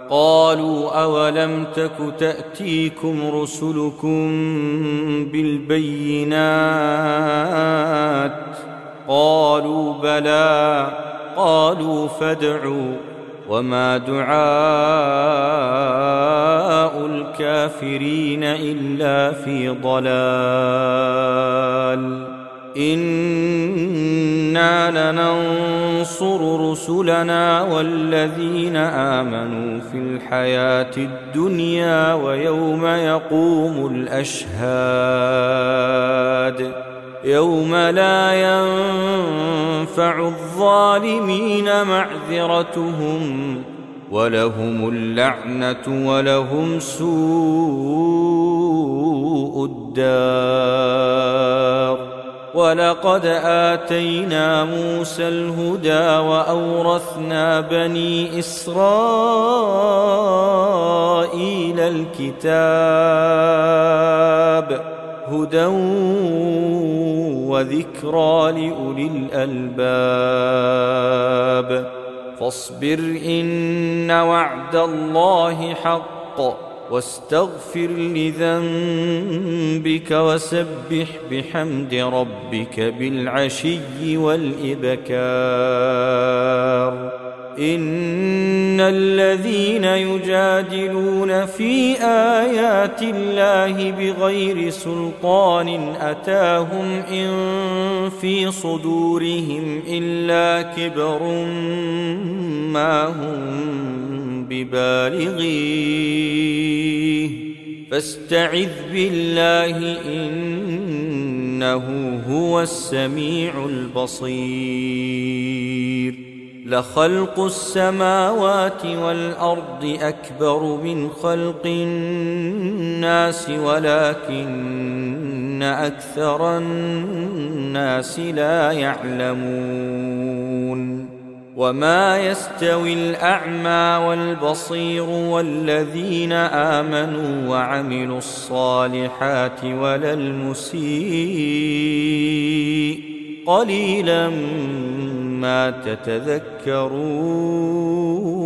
قالوا أولم تك تأتيكم رسلكم بالبينات قالوا بلى قالوا فادعوا وما دعاء الكافرين إلا في ضلال إنا لننصر رسلنا والذين آمنوا في الحياة الدنيا ويوم يقوم الأشهاد يوم لا ينفع الظالمين معذرتهم ولهم اللعنة ولهم سوء الدار ولقد آتينا موسى الهدى وأورثنا بني إسرائيل الكتاب هدى وذكرى لأولي الألباب فاصبر إن وعد الله حق واستغفر لذنبك وسبح بحمد ربك بالعشي والإبكار إن الذين يجادلون في آيات الله بغير سلطان أتاهم إن في صدورهم إلا كبر ما هم ببالغيه فاستعذ بالله إنه هو السميع البصير لخلق السماوات والأرض أكبر من خلق الناس ولكن أكثر الناس لا يعلمون وما يستوي الأعمى والبصير والذين آمنوا وعملوا الصالحات ولا المسيء قليلا ما تتذكرون